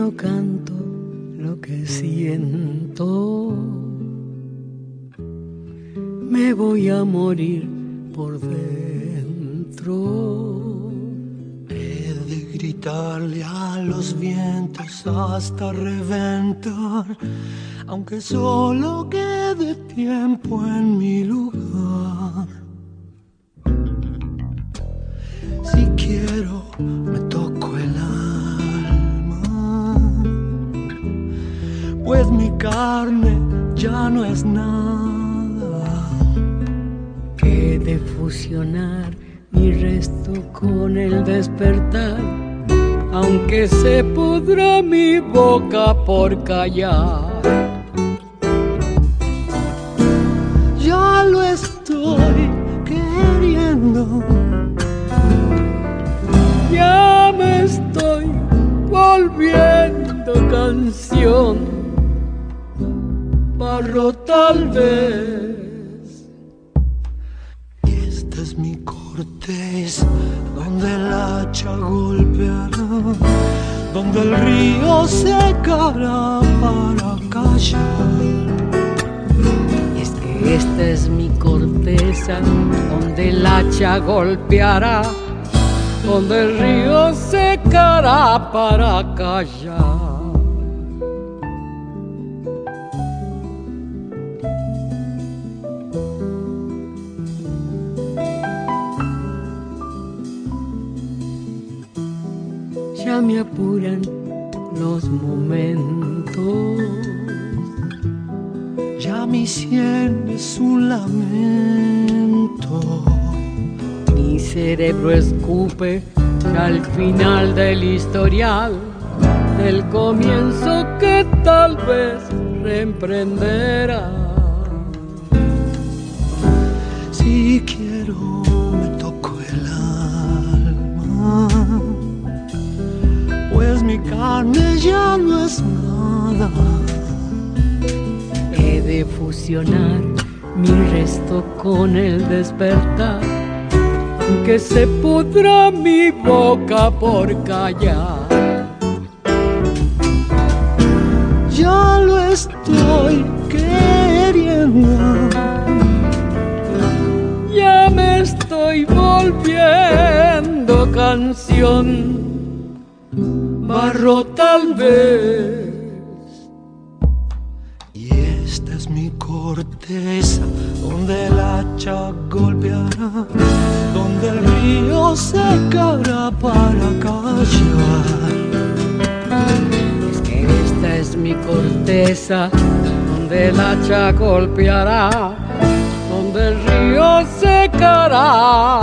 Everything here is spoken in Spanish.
no canto lo que siento, me voy a morir por dentro. He de gritarle a los vientos hasta reventar, aunque solo quede tiempo en mi lugar. Si quiero, me toco el alma, pues mi carne ya no es nada. He de fusionar mi resto con el despertar, aunque se pudra mi boca por callar. Ya lo estoy queriendo, ya me estoy volviendo canción, barro tal vez. Y esta es mi corteza, donde el hacha golpeará, donde el río secará para callar. Y es que esta es mi corteza, donde el hacha golpeará, donde el río secará para callar. Ya me apuran los momentos, ya mi sien es un lamento. Mi cerebro escupe al final del historial, del comienzo que tal vez reemprenderá. Si quiero, me toco el alma, pues mi carne ya no es nada. He de fusionar mi resto con el despertar, que se pudra mi boca por callar. Ya lo estoy queriendo, ya me estoy volviendo canción, barro tal vez. Y esta es mi corteza, donde el hacha golpeará, donde el río secará para callar. Es que esta es mi corteza, donde el hacha golpeará, donde el río secará